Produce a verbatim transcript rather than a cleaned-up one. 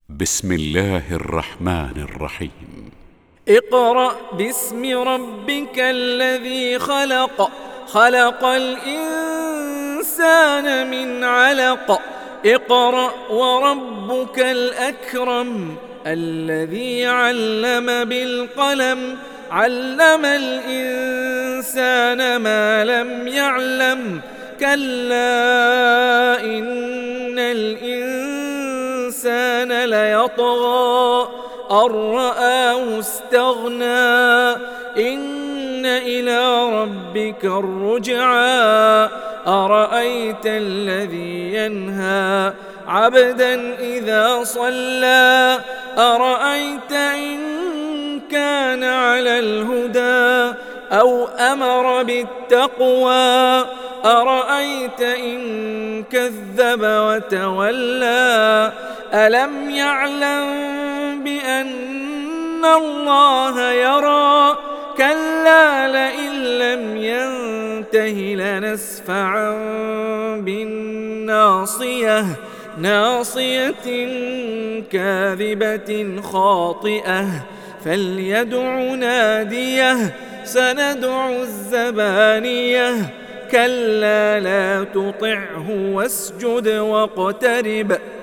بسم الله الرحمن الرحيم. اقرأ باسم ربك الذي خلق خلق الإنسان من علق اقرأ وربك الأكرم الذي علم بالقلم علم الإنسان ما لم يعلم كلا إن الإنسان ليطغى أن رآه استغنى إن إلى ربك الرجعى أرأيت الذي ينهى عبدا إذا صلى أرأيت إن كان على الهدى أو أمر بالتقوى أرأيت إن كذب وتولى ألم يعلم بأن الله يرى كلا لئن لم ينته لنسفعا بالناصية ناصية كاذبة خاطئة فليدع ناديه سندع الزبانية كلا لا تطعه واسجد واقترب